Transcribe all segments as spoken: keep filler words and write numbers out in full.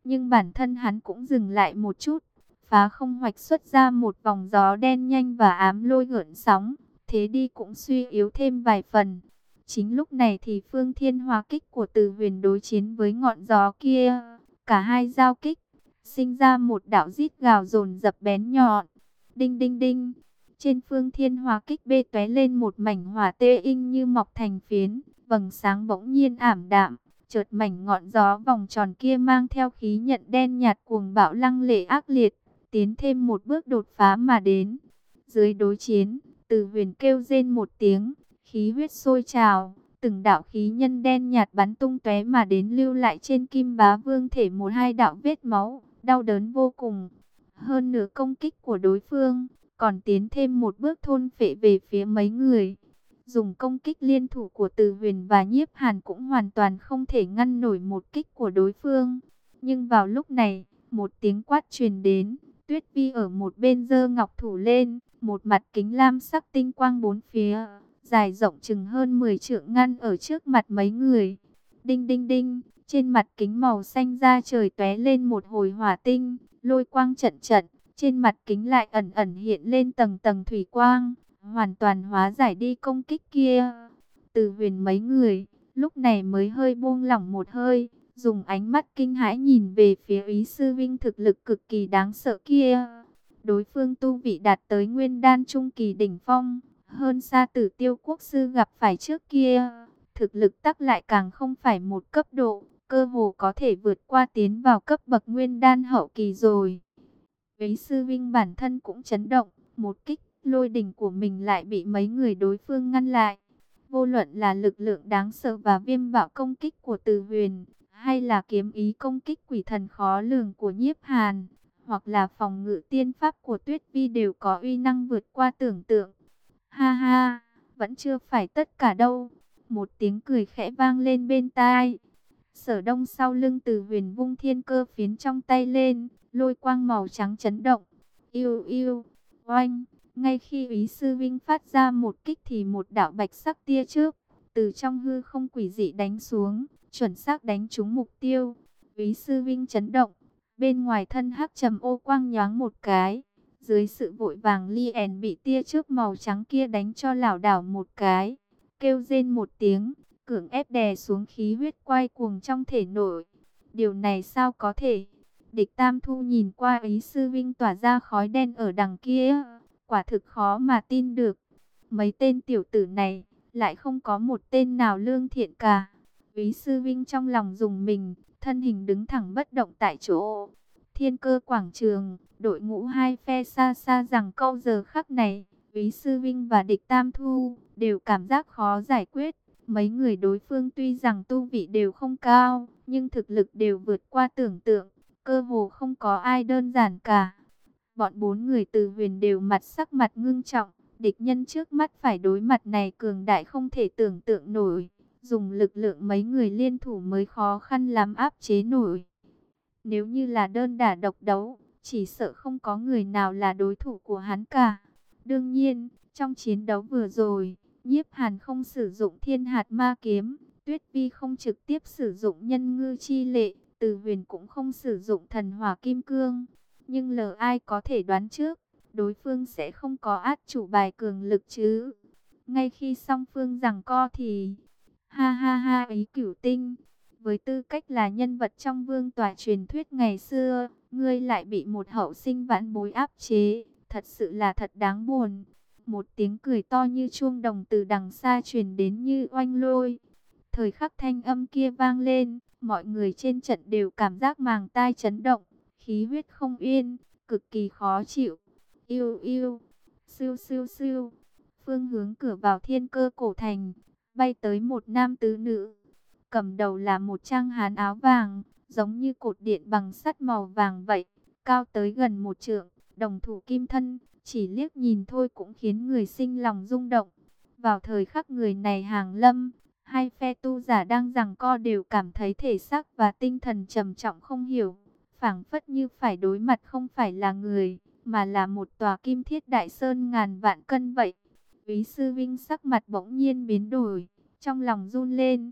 Nhưng bản thân hắn cũng dừng lại một chút, phá không hoạch xuất ra một vòng gió đen nhanh và ám lôi gợn sóng, thế đi cũng suy yếu thêm vài phần. Chính lúc này thì phương thiên hóa kích của Từ Huyền đối chiến với ngọn gió kia, cả hai giao kích, sinh ra một đạo rít gào dồn dập bén nhọn. Đinh đinh đinh, trên phương thiên hóa kích bê tóe lên một mảnh hỏa tê inh như mọc thành phiến, vầng sáng bỗng nhiên ảm đạm. Chợt mảnh ngọn gió vòng tròn kia mang theo khí nhận đen nhạt cuồng bạo lăng lệ ác liệt, tiến thêm một bước đột phá mà đến. Dưới đối chiến, Từ Huyền kêu rên một tiếng, khí huyết sôi trào, từng đạo khí nhân đen nhạt bắn tung tóe mà đến, lưu lại trên Kim Bá Vương thể một hai đạo vết máu, đau đớn vô cùng. Hơn nửa công kích của đối phương, còn tiến thêm một bước thôn phệ về phía mấy người. Dùng công kích liên thủ của Từ Huyền và Nhiếp Hàn cũng hoàn toàn không thể ngăn nổi một kích của đối phương. Nhưng vào lúc này, một tiếng quát truyền đến, Tuyết Vi ở một bên giơ ngọc thủ lên, một mặt kính lam sắc tinh quang bốn phía, dài rộng chừng hơn mười trượng ngăn ở trước mặt mấy người. Đinh đinh đinh, trên mặt kính màu xanh da trời tóe lên một hồi hỏa tinh, lôi quang trận trận, trên mặt kính lại ẩn ẩn hiện lên tầng tầng thủy quang, hoàn toàn hóa giải đi công kích kia. Từ Huyền mấy người lúc này mới hơi buông lỏng một hơi, dùng ánh mắt kinh hãi nhìn về phía Úy Sư Vinh thực lực cực kỳ đáng sợ kia. Đối phương tu vị đạt tới nguyên đan trung kỳ đỉnh phong, hơn xa Tử Tiêu quốc sư gặp phải trước kia. Thực lực tắc lại càng không phải một cấp độ, cơ hồ có thể vượt qua tiến vào cấp bậc nguyên đan hậu kỳ rồi. Úy Sư Vinh bản thân cũng chấn động, một kích lôi đỉnh của mình lại bị mấy người đối phương ngăn lại. Vô luận là lực lượng đáng sợ và viêm bạo công kích của Từ Huyền, hay là kiếm ý công kích quỷ thần khó lường của Nhiếp Hàn, hoặc là phòng ngự tiên pháp của Tuyết Vi đều có uy năng vượt qua tưởng tượng. Ha ha, vẫn chưa phải tất cả đâu. Một tiếng cười khẽ vang lên bên tai. Sở Đông sau lưng Từ Huyền vung thiên cơ phiến trong tay lên, lôi quang màu trắng chấn động. Yêu yêu, oanh. Ngay khi Úy Sư Vinh phát ra một kích thì một đạo bạch sắc tia chớp từ trong hư không quỷ dị đánh xuống, chuẩn xác đánh trúng mục tiêu. Úy Sư Vinh chấn động, bên ngoài thân hắc trầm ô quang nhoáng một cái, dưới sự vội vàng liền bị tia chớp màu trắng kia đánh cho lảo đảo một cái, kêu rên một tiếng, cưỡng ép đè xuống khí huyết quay cuồng trong thể nội. Điều này sao có thể? Địch Tam Thu nhìn qua Úy Sư Vinh tỏa ra khói đen ở đằng kia, quả thực khó mà tin được. Mấy tên tiểu tử này lại không có một tên nào lương thiện cả. Úy Sư Vinh trong lòng rùng mình, thân hình đứng thẳng bất động tại chỗ. Thiên Cơ quảng trường, đội ngũ hai phe xa xa rằng câu giờ khắc này, Úy Sư Vinh và Địch Tam Thu đều cảm giác khó giải quyết. Mấy người đối phương tuy rằng tu vị đều không cao, nhưng thực lực đều vượt qua tưởng tượng, cơ hồ không có ai đơn giản cả. Bọn bốn người Từ Huyền đều mặt sắc mặt ngưng trọng, địch nhân trước mắt phải đối mặt này cường đại không thể tưởng tượng nổi, dùng lực lượng mấy người liên thủ mới khó khăn lắm áp chế nổi. Nếu như là đơn đả độc đấu, chỉ sợ không có người nào là đối thủ của hắn cả. Đương nhiên, trong chiến đấu vừa rồi, Nhiếp Hàn không sử dụng Thiên Hạt Ma Kiếm, Tuyết Vi không trực tiếp sử dụng Nhân Ngư Chi Lệ, Từ Huyền cũng không sử dụng Thần Hỏa Kim Cương. Nhưng lờ ai có thể đoán trước, đối phương sẽ không có át chủ bài cường lực chứ. Ngay khi song phương giằng co thì, ha ha ha Ý Cửu Tinh, với tư cách là nhân vật trong vương tòa truyền thuyết ngày xưa, ngươi lại bị một hậu sinh vãn bối áp chế, thật sự là thật đáng buồn. Một tiếng cười to như chuông đồng từ đằng xa truyền đến như oanh lôi. Thời khắc thanh âm kia vang lên, mọi người trên trận đều cảm giác màng tai chấn động, khí huyết không yên, cực kỳ khó chịu. Yêu yêu, siêu siêu siêu, phương hướng cửa vào Thiên Cơ cổ thành, bay tới một nam tứ nữ. Cầm đầu là một trang hán áo vàng, giống như cột điện bằng sắt màu vàng vậy, cao tới gần một trượng, đồng thủ kim thân, chỉ liếc nhìn thôi cũng khiến người sinh lòng rung động. Vào thời khắc người này hàng lâm, hai phe tu giả đang giằng co đều cảm thấy thể xác và tinh thần trầm trọng không hiểu, phảng phất như phải đối mặt không phải là người, mà là một tòa kim thiết đại sơn ngàn vạn cân vậy. Úy Sư Vinh sắc mặt bỗng nhiên biến đổi, trong lòng run lên.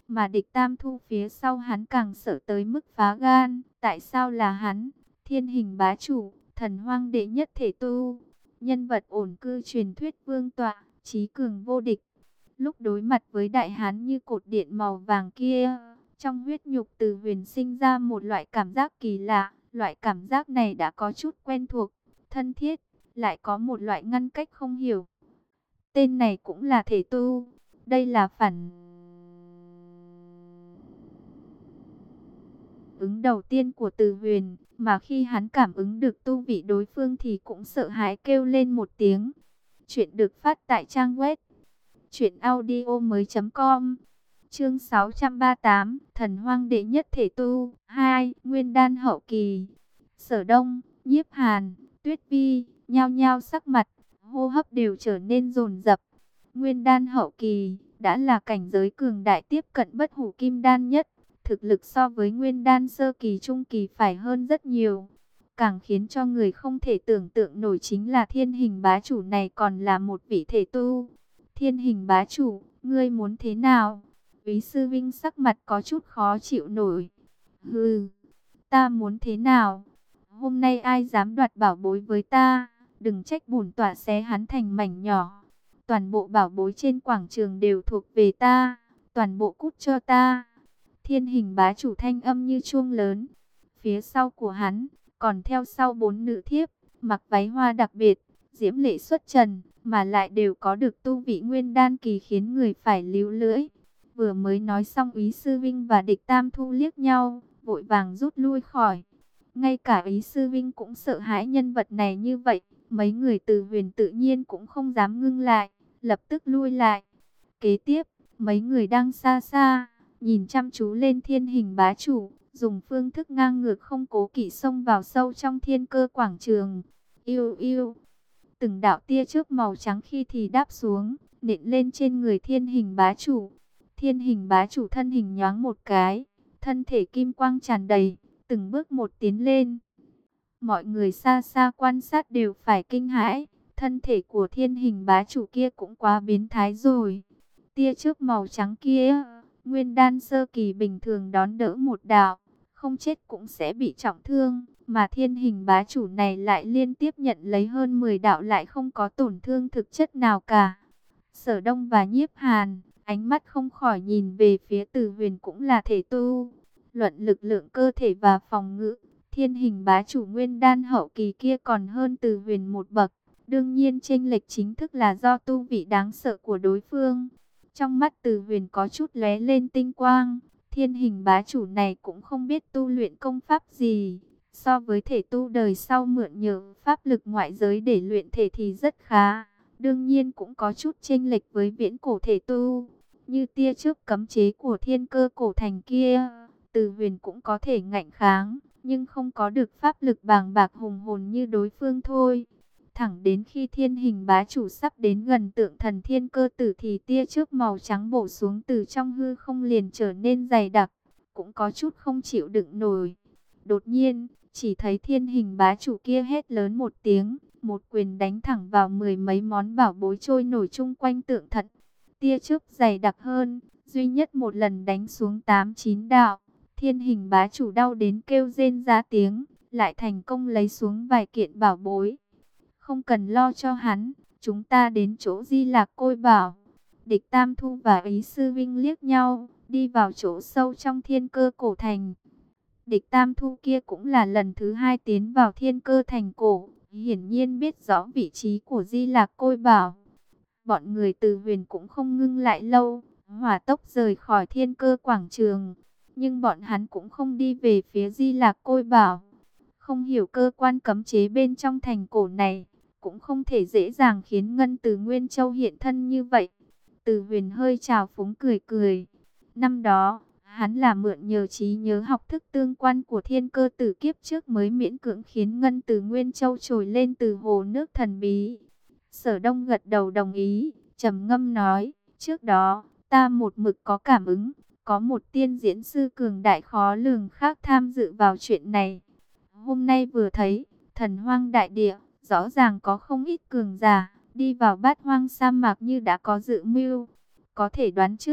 Mà địch Tam Thu phía sau hắn càng sợ tới mức phá gan. Tại sao là hắn? Thiên hình bá chủ, thần hoang đệ nhất thể tu, nhân vật ổn cư truyền thuyết vương tọa, trí cường vô địch. Lúc đối mặt với đại hán như cột điện màu vàng kia, trong huyết nhục Từ Huyền sinh ra một loại cảm giác kỳ lạ. Loại cảm giác này đã có chút quen thuộc, thân thiết, lại có một loại ngăn cách không hiểu. Tên này cũng là thể tu. Đây là phản ứng đầu tiên của Từ Huyền, mà khi hắn cảm ứng được tu vị đối phương thì cũng sợ hãi kêu lên một tiếng. Chuyện được phát tại trang web truyện audio mới chấm com. Chương sáu trăm ba mươi tám, Thần Hoang đệ nhất thể tu hai, Nguyên đan hậu kỳ. Sở Đông, Nhiếp Hàn, Tuyết Vi nhao nhao sắc mặt, hô hấp đều trở nên dồn dập. Nguyên đan hậu kỳ đã là cảnh giới cường đại tiếp cận bất hủ kim đan nhất, thực lực so với nguyên đan sơ kỳ trung kỳ phải hơn rất nhiều. Càng khiến cho người không thể tưởng tượng nổi chính là thiên hình bá chủ này còn là một vị thể tu. Thiên hình bá chủ, ngươi muốn thế nào? Úy sư vinh sắc mặt có chút khó chịu nổi. Hừ, ta muốn thế nào? Hôm nay ai dám đoạt bảo bối với ta? Đừng trách bổn tọa xé hắn thành mảnh nhỏ. Toàn bộ bảo bối trên quảng trường đều thuộc về ta. Toàn bộ cút cho ta. Thiên hình bá chủ thanh âm như chuông lớn. Phía sau của hắn, còn theo sau bốn nữ thiếp, mặc váy hoa đặc biệt, diễm lệ xuất trần, mà lại đều có được tu vị nguyên đan kỳ khiến người phải líu lưỡi. Vừa mới nói xong, Úy Sư Vinh và địch Tam Thu liếc nhau, vội vàng rút lui khỏi. Ngay cả Úy Sư Vinh cũng sợ hãi nhân vật này như vậy, mấy người Từ Huyền tự nhiên cũng không dám ngưng lại, lập tức lui lại. Kế tiếp, mấy người đang xa xa, nhìn chăm chú lên thiên hình bá chủ, dùng phương thức ngang ngược không cố kỵ xông vào sâu trong thiên cơ quảng trường. Yêu yêu, từng đạo tia chớp màu trắng khi thì đáp xuống, nện lên trên người thiên hình bá chủ. Thiên hình bá chủ thân hình nhoáng một cái, thân thể kim quang tràn đầy, từng bước một tiến lên. Mọi người xa xa quan sát đều phải kinh hãi, thân thể của thiên hình bá chủ kia cũng quá biến thái rồi. Tia chớp màu trắng kia, nguyên đan sơ kỳ bình thường đón đỡ một đạo, không chết cũng sẽ bị trọng thương, mà thiên hình bá chủ này lại liên tiếp nhận lấy hơn mười đạo lại không có tổn thương thực chất nào cả. Sở Đông và Nhiếp Hàn, ánh mắt không khỏi nhìn về phía Từ Huyền cũng là thể tu. Luận lực lượng cơ thể và phòng ngự, thiên hình bá chủ nguyên đan hậu kỳ kia còn hơn Từ Huyền một bậc. Đương nhiên chênh lệch chính thức là do tu vị đáng sợ của đối phương. Trong mắt Từ Huyền có chút lóe lên tinh quang, thiên hình bá chủ này cũng không biết tu luyện công pháp gì. So với thể tu đời sau mượn nhờ pháp lực ngoại giới để luyện thể thì rất khá. Đương nhiên cũng có chút chênh lệch với viễn cổ thể tu. Như tia chớp cấm chế của thiên cơ cổ thành kia, Từ Huyền cũng có thể ngạnh kháng, nhưng không có được pháp lực bàng bạc hùng hồn như đối phương thôi. Thẳng đến khi thiên hình bá chủ sắp đến gần tượng thần thiên cơ tử thì tia chớp màu trắng bổ xuống từ trong hư không liền trở nên dày đặc, cũng có chút không chịu đựng nổi. Đột nhiên, chỉ thấy thiên hình bá chủ kia hét lớn một tiếng, một quyền đánh thẳng vào mười mấy món bảo bối trôi nổi chung quanh tượng thần. Tia chớp dày đặc hơn, duy nhất một lần đánh xuống tám chín đạo. Thiên hình bá chủ đau đến kêu rên ra tiếng, lại thành công lấy xuống vài kiện bảo bối. Không cần lo cho hắn, chúng ta đến chỗ Di Lạc Côi Bảo. Địch Tam Thu và Úy Sư Vinh liếc nhau, đi vào chỗ sâu trong thiên cơ cổ thành. Địch Tam Thu kia cũng là lần thứ hai tiến vào thiên cơ thành cổ, hiển nhiên biết rõ vị trí của Di Lạc Côi Bảo. Bọn người Từ Huyền cũng không ngưng lại lâu, hỏa tốc rời khỏi thiên cơ quảng trường. Nhưng bọn hắn cũng không đi về phía Di Lạc Côi Bảo. Không hiểu cơ quan cấm chế bên trong thành cổ này, cũng không thể dễ dàng khiến Ngân Từ Nguyên Châu hiện thân như vậy. Từ Huyền hơi trào phúng cười cười. Năm đó, hắn là mượn nhờ trí nhớ học thức tương quan của thiên cơ tử kiếp trước mới miễn cưỡng khiến Ngân Từ Nguyên Châu trồi lên từ hồ nước thần bí. Sở Đông gật đầu đồng ý, trầm ngâm nói, trước đó, ta một mực có cảm ứng, có một tiên diễn sư cường đại khó lường khác tham dự vào chuyện này. Hôm nay vừa thấy, thần hoang đại địa, rõ ràng có không ít cường giả, đi vào bát hoang sa mạc như đã có dự mưu. Có thể đoán trước,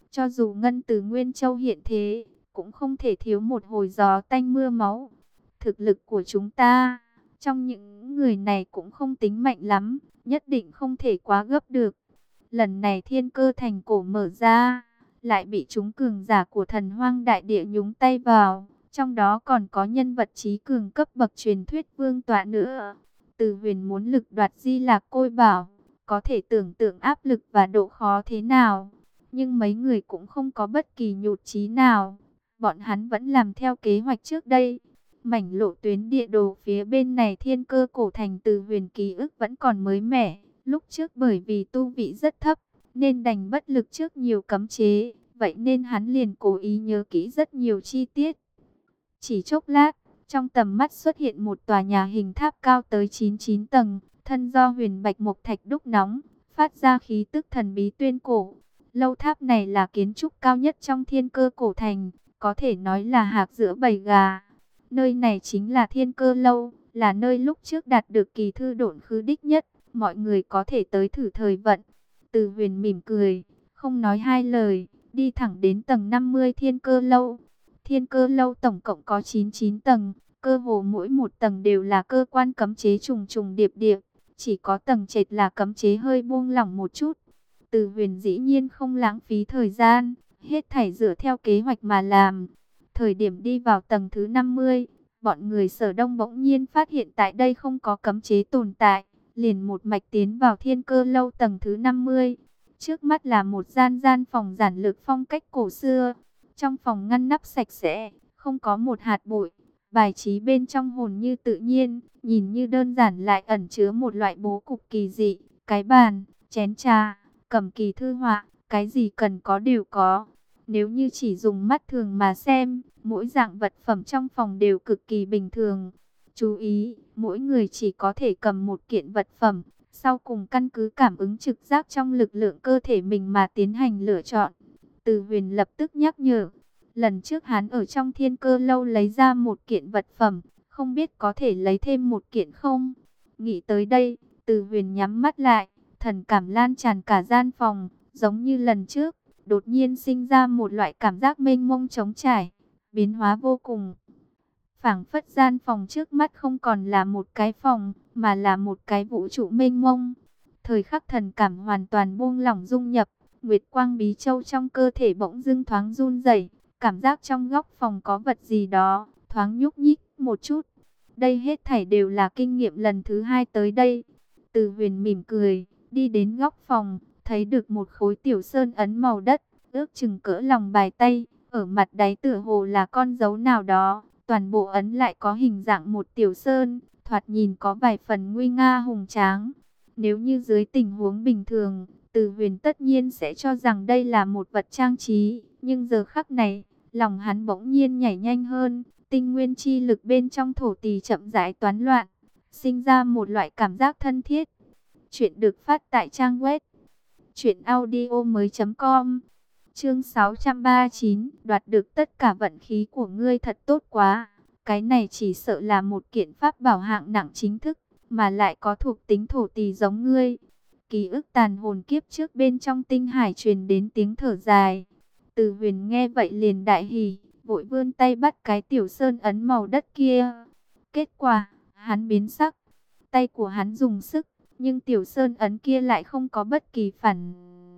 Cho dù Ngân từ Nguyên Châu hiện thế, cũng không thể thiếu một hồi gió tanh mưa máu. Thực lực của chúng ta, trong những người này cũng không tính mạnh lắm, nhất định không thể quá gấp được. Lần này thiên cơ thành cổ mở ra, lại bị chúng cường giả của thần hoang đại địa nhúng tay vào. Trong đó còn có nhân vật trí cường cấp bậc truyền thuyết vương tọa nữa. Từ Huyền muốn lực đoạt Di Lạc Côi Bảo, có thể tưởng tượng áp lực và độ khó thế nào. Nhưng mấy người cũng không có bất kỳ nhụt chí nào. Bọn hắn vẫn làm theo kế hoạch trước đây. Mảnh lộ tuyến địa đồ phía bên này thiên cơ cổ thành Từ Huyền ký ức vẫn còn mới mẻ. Lúc trước bởi vì tu vị rất thấp, nên đành bất lực trước nhiều cấm chế. Vậy nên hắn liền cố ý nhớ kỹ rất nhiều chi tiết. Chỉ chốc lát, trong tầm mắt xuất hiện một tòa nhà hình tháp cao tới chín mươi chín tầng, thân do huyền bạch mộc thạch đúc nóng, phát ra khí tức thần bí tuyên cổ. Lâu tháp này là kiến trúc cao nhất trong thiên cơ cổ thành, có thể nói là hạc giữa bầy gà. Nơi này chính là thiên cơ lâu, là nơi lúc trước đạt được kỳ thư độn khứ đích nhất, mọi người có thể tới thử thời vận. Từ Huyền mỉm cười, không nói hai lời, đi thẳng đến tầng năm mươi thiên cơ lâu. Thiên cơ lâu tổng cộng có chín mươi chín tầng, cơ hồ mỗi một tầng đều là cơ quan cấm chế trùng trùng điệp điệp, chỉ có tầng trệt là cấm chế hơi buông lỏng một chút. Từ Huyền dĩ nhiên không lãng phí thời gian, hết thảy dựa theo kế hoạch mà làm. Thời điểm đi vào tầng thứ năm mươi, bọn người Sở Đông bỗng nhiên phát hiện tại đây không có cấm chế tồn tại, liền một mạch tiến vào thiên cơ lâu tầng thứ năm mươi. Trước mắt là một gian gian phòng giản lược phong cách cổ xưa. Trong phòng ngăn nắp sạch sẽ, không có một hạt bụi, bài trí bên trong hồn như tự nhiên, nhìn như đơn giản lại ẩn chứa một loại bố cục kỳ dị. Cái bàn, chén trà, cầm kỳ thư họa, cái gì cần có đều có. Nếu như chỉ dùng mắt thường mà xem, mỗi dạng vật phẩm trong phòng đều cực kỳ bình thường. Chú ý, mỗi người chỉ có thể cầm một kiện vật phẩm, sau cùng căn cứ cảm ứng trực giác trong lực lượng cơ thể mình mà tiến hành lựa chọn. Từ Huyền lập tức nhắc nhở, lần trước hắn ở trong thiên cơ lâu lấy ra một kiện vật phẩm, không biết có thể lấy thêm một kiện không? Nghĩ tới đây, Từ Huyền nhắm mắt lại, thần cảm lan tràn cả gian phòng, giống như lần trước, đột nhiên sinh ra một loại cảm giác mênh mông trống trải, biến hóa vô cùng. Phảng phất gian phòng trước mắt không còn là một cái phòng, mà là một cái vũ trụ mênh mông. Thời khắc thần cảm hoàn toàn buông lỏng dung nhập, Nguyệt quang bí châu trong cơ thể bỗng dưng thoáng run rẩy, cảm giác trong góc phòng có vật gì đó thoáng nhúc nhích một chút. Đây hết thảy đều là kinh nghiệm lần thứ hai tới đây. Từ Huyền mỉm cười, đi đến góc phòng, thấy được một khối tiểu sơn ấn màu đất, ước chừng cỡ lòng bàn tay, ở mặt đáy tựa hồ là con dấu nào đó, toàn bộ ấn lại có hình dạng một tiểu sơn, thoạt nhìn có vài phần nguy nga hùng tráng. Nếu như dưới tình huống bình thường, Từ Huyền tất nhiên sẽ cho rằng đây là một vật trang trí, nhưng giờ khắc này, lòng hắn bỗng nhiên nhảy nhanh hơn, tinh nguyên chi lực bên trong thổ tỳ chậm rãi toán loạn, sinh ra một loại cảm giác thân thiết. Chuyện được phát tại trang web truyện audio mới chấm com. Chương sáu trăm ba mươi chín, đoạt được tất cả vận khí của ngươi thật tốt quá. Cái này chỉ sợ là một kiện pháp bảo hạng nặng chính thức, mà lại có thuộc tính thổ tỳ giống ngươi. Ký ức tàn hồn kiếp trước bên trong tinh hải truyền đến tiếng thở dài. Từ Huyền nghe vậy liền đại hỉ, vội vươn tay bắt cái tiểu sơn ấn màu đất kia. Kết quả, hắn biến sắc, tay của hắn dùng sức, nhưng tiểu sơn ấn kia lại không có bất kỳ phản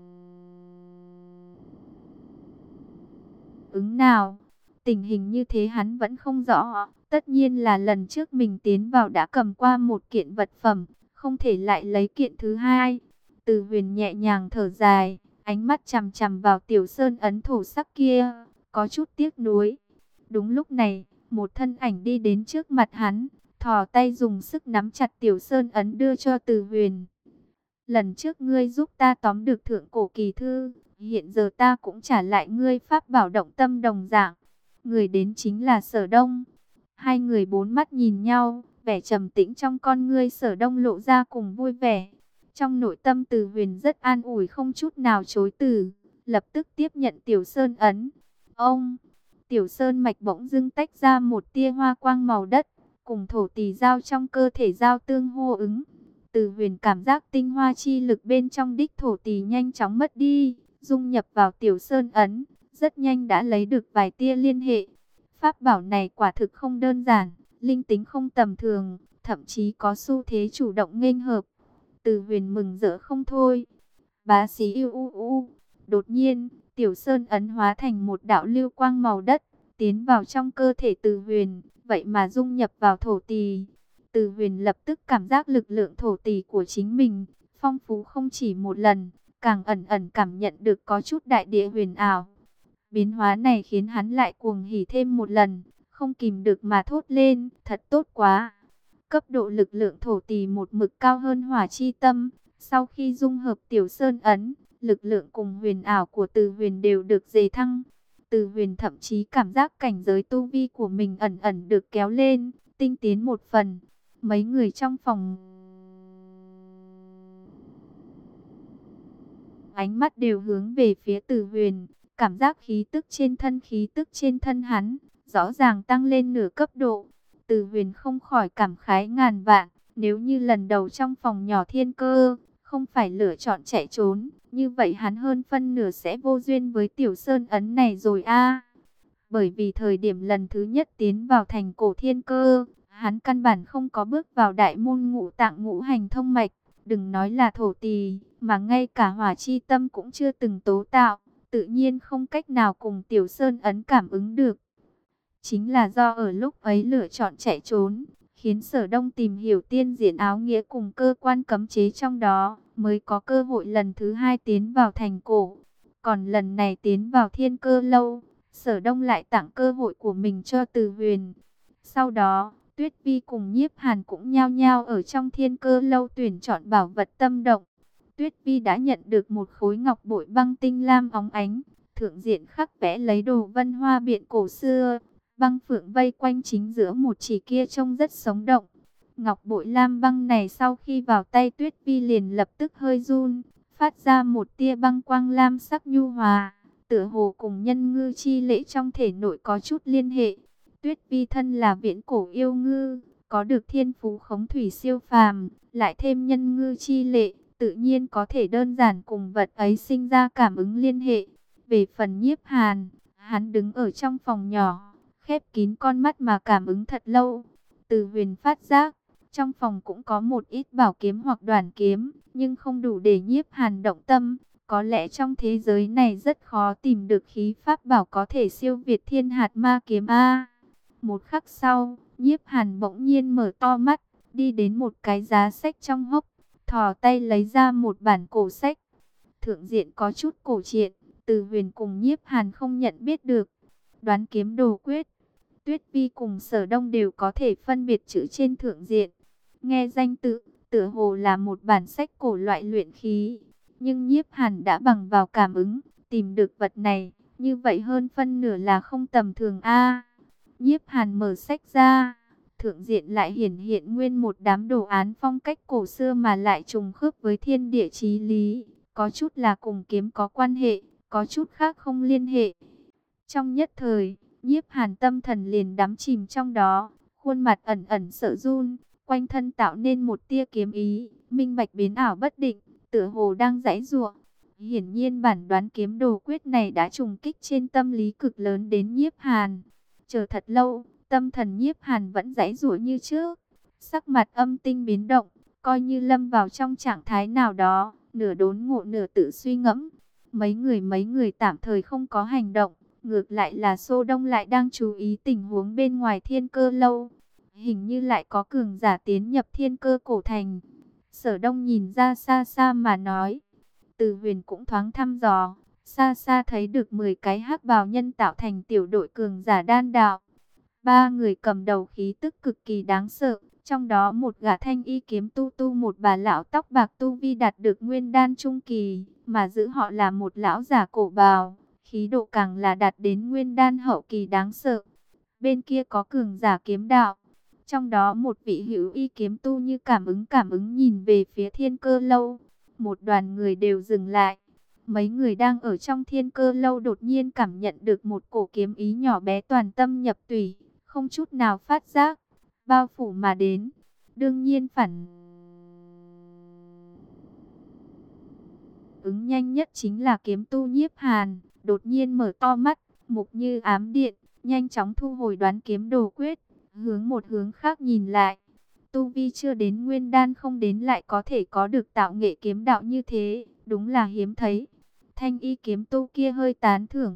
ứng nào. Tình hình như thế hắn vẫn không rõ, tất nhiên là lần trước mình tiến vào đã cầm qua một kiện vật phẩm, không thể lại lấy kiện thứ hai. Từ Huyền nhẹ nhàng thở dài, ánh mắt chằm chằm vào tiểu sơn ấn thổ sắc kia, có chút tiếc nuối. Đúng lúc này, một thân ảnh đi đến trước mặt hắn, thò tay dùng sức nắm chặt tiểu sơn ấn đưa cho Từ Huyền. Lần trước ngươi giúp ta tóm được thượng cổ kỳ thư, hiện giờ ta cũng trả lại ngươi pháp bảo động tâm đồng dạng. Người đến chính là Sở Đông. Hai người bốn mắt nhìn nhau, vẻ trầm tĩnh trong con ngươi Sở Đông lộ ra cùng vui vẻ. Trong nội tâm Từ Huyền rất an ủi không chút nào chối từ, lập tức tiếp nhận tiểu sơn ấn. Ông, tiểu sơn mạch bỗng dưng tách ra một tia hoa quang màu đất, cùng thổ tỳ giao trong cơ thể giao tương hô ứng. Từ Huyền cảm giác tinh hoa chi lực bên trong đích thổ tỳ nhanh chóng mất đi, dung nhập vào Tiểu Sơn ấn, rất nhanh đã lấy được vài tia liên hệ. Pháp bảo này quả thực không đơn giản, linh tính không tầm thường, thậm chí có xu thế chủ động nghênh hợp. Từ Huyền mừng rỡ không thôi. Bá xí yêu u u. Đột nhiên, Tiểu Sơn ấn hóa thành một đạo lưu quang màu đất, tiến vào trong cơ thể Từ Huyền, vậy mà dung nhập vào thổ tỳ. Từ Huyền lập tức cảm giác lực lượng thổ tỳ của chính mình phong phú không chỉ một lần, càng ẩn ẩn cảm nhận được có chút đại địa huyền ảo. Biến hóa này khiến hắn lại cuồng hỉ thêm một lần, không kìm được mà thốt lên, thật tốt quá. Cấp độ lực lượng thổ tỳ một mực cao hơn hỏa chi tâm, sau khi dung hợp Tiểu Sơn ấn, lực lượng cùng huyền ảo của Từ Huyền đều được đề thăng. Từ Huyền thậm chí cảm giác cảnh giới tu vi của mình ẩn ẩn được kéo lên, tinh tiến một phần. Mấy người trong phòng ánh mắt đều hướng về phía Từ Huyền, cảm giác khí tức trên thân khí tức trên thân hắn rõ ràng tăng lên nửa cấp độ. Từ Huyền không khỏi cảm khái ngàn vạn, nếu như lần đầu trong phòng nhỏ thiên cơ không phải lựa chọn chạy trốn, như vậy hắn hơn phân nửa sẽ vô duyên với Tiểu Sơn ấn này rồi a. Bởi vì thời điểm lần thứ nhất tiến vào thành cổ thiên cơ, hắn căn bản không có bước vào đại môn ngũ tạng ngũ hành thông mạch, đừng nói là thổ tỳ, mà ngay cả hỏa chi tâm cũng chưa từng tố tạo, tự nhiên không cách nào cùng Tiểu Sơn ấn cảm ứng được. Chính là do ở lúc ấy lựa chọn chạy trốn, khiến Sở Đông tìm hiểu tiên diễn áo nghĩa cùng cơ quan cấm chế trong đó, mới có cơ hội lần thứ hai tiến vào thành cổ. Còn lần này tiến vào thiên cơ lâu, Sở Đông lại tặng cơ hội của mình cho Từ Huyền. Sau đó, Tuyết Vi cùng Nhiếp Hàn cũng nhao nhao ở trong thiên cơ lâu tuyển chọn bảo vật tâm động. Tuyết Vi đã nhận được một khối ngọc bội băng tinh lam óng ánh, thượng diện khắc vẽ lấy đồ vân hoa biện cổ xưa. Băng phượng vây quanh chính giữa một chỉ kia trông rất sống động. Ngọc bội lam băng này sau khi vào tay Tuyết Vi liền lập tức hơi run, phát ra một tia băng quang lam sắc nhu hòa, tựa hồ cùng nhân ngư chi lễ trong thể nội có chút liên hệ. Tuyết Vi thân là viễn cổ yêu ngư, có được thiên phú khống thủy siêu phàm, lại thêm nhân ngư chi lệ, tự nhiên có thể đơn giản cùng vật ấy sinh ra cảm ứng liên hệ. Về phần Nhiếp Hàn, hắn đứng ở trong phòng nhỏ, khép kín con mắt mà cảm ứng thật lâu. Từ Huyền phát giác, trong phòng cũng có một ít bảo kiếm hoặc đoản kiếm, nhưng không đủ để Nhiếp Hàn động tâm. Có lẽ trong thế giới này rất khó tìm được khí pháp bảo có thể siêu việt thiên hạt ma kiếm A. Một khắc sau, Nhiếp Hàn bỗng nhiên mở to mắt, đi đến một cái giá sách trong hốc, thò tay lấy ra một bản cổ sách. Thượng diện có chút cổ truyện, Từ Huyền cùng Nhiếp Hàn không nhận biết được. Đoán kiếm đồ quyết. Tuyết Vi cùng Sở Đông đều có thể phân biệt chữ trên thượng diện. Nghe danh tự, tựa hồ là một bản sách cổ loại luyện khí. Nhưng Nhiếp Hàn đã bằng vào cảm ứng, tìm được vật này, như vậy hơn phân nửa là không tầm thường a. Nhiếp Hàn mở sách ra, thượng diện lại hiển hiện nguyên một đám đồ án phong cách cổ xưa mà lại trùng khớp với thiên địa chí lý. Có chút là cùng kiếm có quan hệ, có chút khác không liên hệ. Trong nhất thời, Nhiếp Hàn tâm thần liền đắm chìm trong đó, khuôn mặt ẩn ẩn sợ run, quanh thân tạo nên một tia kiếm ý, minh bạch biến ảo bất định, tựa hồ đang giãy giụa. Hiển nhiên bản đoán kiếm đồ quyết này đã trùng kích trên tâm lý cực lớn đến Nhiếp Hàn. Chờ thật lâu, tâm thần Nhiếp Hàn vẫn giãy giụa như trước, sắc mặt âm tinh biến động, coi như lâm vào trong trạng thái nào đó, nửa đốn ngộ nửa tự suy ngẫm. Mấy người mấy người tạm thời không có hành động, ngược lại là Xô Đông lại đang chú ý tình huống bên ngoài thiên cơ lâu. Hình như lại có cường giả tiến nhập thiên cơ cổ thành. Sở Đông nhìn ra xa xa mà nói. Từ Huyền cũng thoáng thăm dò, xa xa thấy được mười cái hắc bào nhân tạo thành tiểu đội cường giả đan đạo. Ba người cầm đầu khí tức cực kỳ đáng sợ, trong đó một gã thanh y kiếm tu tu, một bà lão tóc bạc tu vi đạt được nguyên đan trung kỳ, mà giữ họ là một lão giả cổ bào, khí độ càng là đạt đến nguyên đan hậu kỳ đáng sợ. Bên kia có cường giả kiếm đạo, trong đó một vị hữu y kiếm tu như cảm ứng cảm ứng nhìn về phía thiên cơ lâu. Một đoàn người đều dừng lại. Mấy người đang ở trong thiên cơ lâu đột nhiên cảm nhận được một cổ kiếm ý nhỏ bé toàn tâm nhập tủy, không chút nào phát giác, bao phủ mà đến. Đương nhiên phản ứng nhanh nhất chính là kiếm tu Nhiếp Hàn, đột nhiên mở to mắt, mục như ám điện, nhanh chóng thu hồi đoán kiếm đồ quyết, hướng một hướng khác nhìn lại. Tu vi chưa đến nguyên đan không đến lại có thể có được tạo nghệ kiếm đạo như thế, đúng là hiếm thấy. Thanh y kiếm tu kia hơi tán thưởng.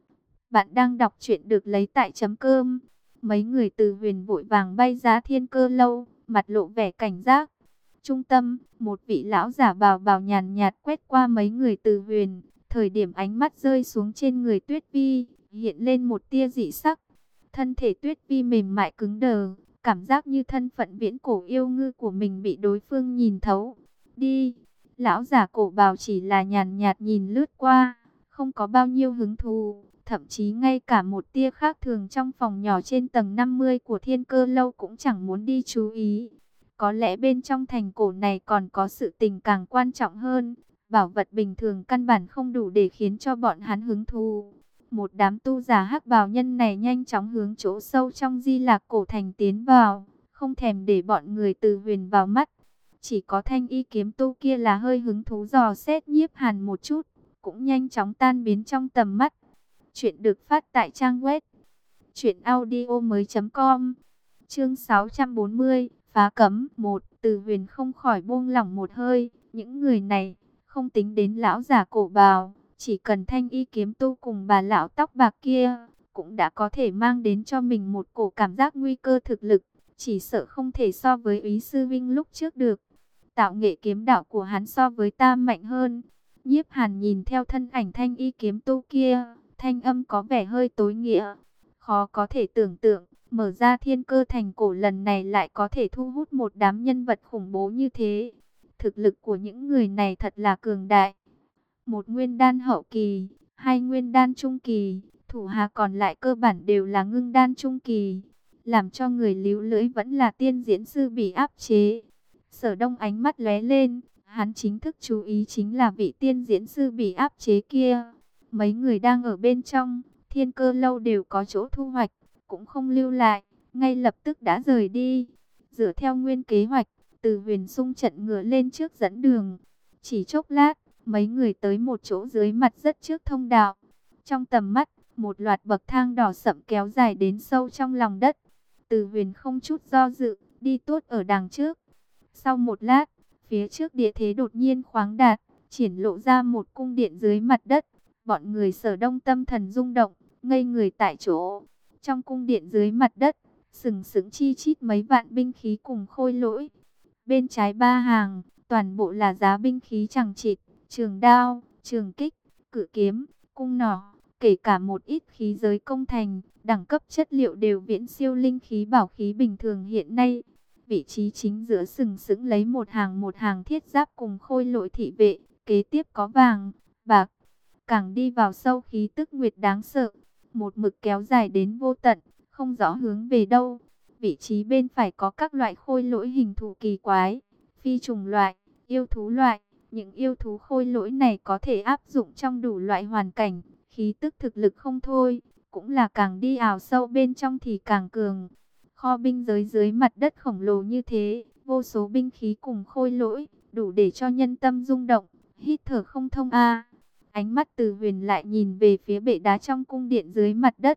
Bạn đang đọc truyện được lấy tại chấm cơm. Mấy người từ Huyền vội vàng bay ra Thiên Cơ lâu, mặt lộ vẻ cảnh giác. Trung tâm, một vị lão giả bào bào nhàn nhạt quét qua mấy người từ Huyền, thời điểm ánh mắt rơi xuống trên người Tuyết Vi, hiện lên một tia dị sắc. Thân thể Tuyết Vi mềm mại cứng đờ, cảm giác như thân phận viễn cổ yêu ngư của mình bị đối phương nhìn thấu. Đi, lão giả cổ bào chỉ là nhàn nhạt nhìn lướt qua, không có bao nhiêu hứng thú, thậm chí ngay cả một tia khác thường trong phòng nhỏ trên tầng năm mươi của Thiên Cơ lâu cũng chẳng muốn đi chú ý. Có lẽ bên trong thành cổ này còn có sự tình càng quan trọng hơn, bảo vật bình thường căn bản không đủ để khiến cho bọn hắn hứng thú. Một đám tu giả hắc bào nhân này nhanh chóng hướng chỗ sâu trong Di Lạc cổ thành tiến vào, không thèm để bọn người từ Huyền vào mắt. Chỉ có thanh y kiếm tu kia là hơi hứng thú dò xét Nhiếp Hàn một chút, cũng nhanh chóng tan biến trong tầm mắt. Chuyện được phát tại trang web truyện audio mới chấm com. Chương sáu trăm bốn mươi, phá cấm. Một, Từ Huyền không khỏi buông lỏng một hơi, những người này không tính đến lão giả cổ bào, chỉ cần thanh y kiếm tu cùng bà lão tóc bạc kia cũng đã có thể mang đến cho mình một cổ cảm giác nguy cơ thực lực, chỉ sợ không thể so với Úy sư vinh lúc trước được. Tạo nghệ kiếm đạo của hắn so với ta mạnh hơn. Nhiếp Hàn nhìn theo thân ảnh thanh y kiếm tu kia, thanh âm có vẻ hơi tối nghĩa. Khó có thể tưởng tượng, mở ra Thiên Cơ thành cổ lần này lại có thể thu hút một đám nhân vật khủng bố như thế. Thực lực của những người này thật là cường đại. Một nguyên đan hậu kỳ, hai nguyên đan trung kỳ, thủ hạ còn lại cơ bản đều là ngưng đan trung kỳ. Làm cho người líu lưỡi vẫn là tiên diễn sư bị áp chế. Sở Đông ánh mắt lóe lên, hắn chính thức chú ý chính là vị tiên diễn sư bị áp chế kia. Mấy người đang ở bên trong Thiên Cơ lâu đều có chỗ thu hoạch, cũng không lưu lại, ngay lập tức đã rời đi. Dựa theo nguyên kế hoạch, Từ Huyền xung trận ngựa lên trước dẫn đường. Chỉ chốc lát, mấy người tới một chỗ dưới mặt rất trước thông đạo. Trong tầm mắt, một loạt bậc thang đỏ sậm kéo dài đến sâu trong lòng đất. Từ Huyền không chút do dự, đi tuốt ở đằng trước. Sau một lát, phía trước địa thế đột nhiên khoáng đạt, triển lộ ra một cung điện dưới mặt đất. Bọn người Sở Đông tâm thần rung động, ngây người tại chỗ. Trong cung điện dưới mặt đất, sừng sững chi chít mấy vạn binh khí cùng khôi lỗi. Bên trái ba hàng, toàn bộ là giá binh khí chằng chịt, trường đao, trường kích, cự kiếm, cung nỏ, kể cả một ít khí giới công thành, đẳng cấp chất liệu đều viễn siêu linh khí bảo khí bình thường hiện nay. Vị trí chính giữa sừng sững lấy một hàng một hàng thiết giáp cùng khôi lỗi thị vệ, kế tiếp có vàng, bạc. Càng đi vào sâu khí tức nguyệt đáng sợ, một mực kéo dài đến vô tận, không rõ hướng về đâu. Vị trí bên phải có các loại khôi lỗi hình thù kỳ quái, phi trùng loại, yêu thú loại. Những yêu thú khôi lỗi này có thể áp dụng trong đủ loại hoàn cảnh, khí tức thực lực không thôi, cũng là càng đi ảo sâu bên trong thì càng cường. Kho binh giới dưới mặt đất khổng lồ như thế, vô số binh khí cùng khôi lỗi, đủ để cho nhân tâm rung động, hít thở không thông a. Ánh mắt Từ Huyền lại nhìn về phía bệ đá trong cung điện dưới mặt đất.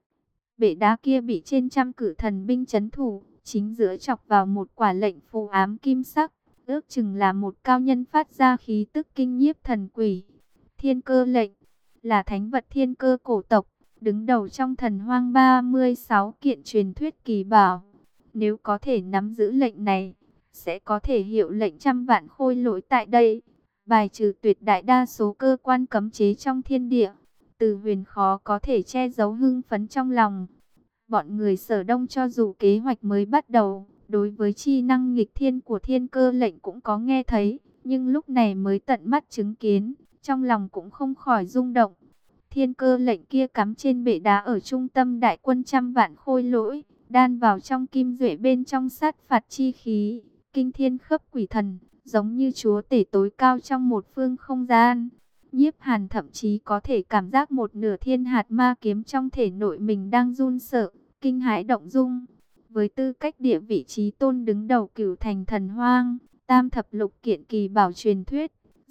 Bệ đá kia bị trên trăm cử thần binh trấn thủ, chính giữa chọc vào một quả lệnh phù ám kim sắc, ước chừng là một cao nhân phát ra khí tức kinh nhiếp thần quỷ. Thiên Cơ lệnh là thánh vật thiên cơ cổ tộc, đứng đầu trong thần hoang ba mươi sáu kiện truyền thuyết kỳ bảo. Nếu có thể nắm giữ lệnh này, sẽ có thể hiệu lệnh trăm vạn khôi lỗi tại đây, bài trừ tuyệt đại đa số cơ quan cấm chế trong thiên địa. Từ Huyền khó có thể che giấu hưng phấn trong lòng. Bọn người Sở Đông cho dù kế hoạch mới bắt đầu, đối với chi năng nghịch thiên của thiên cơ lệnh cũng có nghe thấy, nhưng lúc này mới tận mắt chứng kiến, trong lòng cũng không khỏi rung động. Thiên cơ lệnh kia cắm trên bệ đá ở trung tâm đại quân trăm vạn khôi lỗi, đan vào trong kim duệ bên trong sát phạt chi khí, kinh thiên khấp quỷ thần, giống như chúa tể tối cao trong một phương không gian. Nhiếp Hàn thậm chí có thể cảm giác một nửa thiên hạt ma kiếm trong thể nội mình đang run sợ, kinh hãi động dung. Với tư cách địa vị trí tôn đứng đầu cửu thành thần hoang, tam thập lục kiện kỳ bảo truyền thuyết,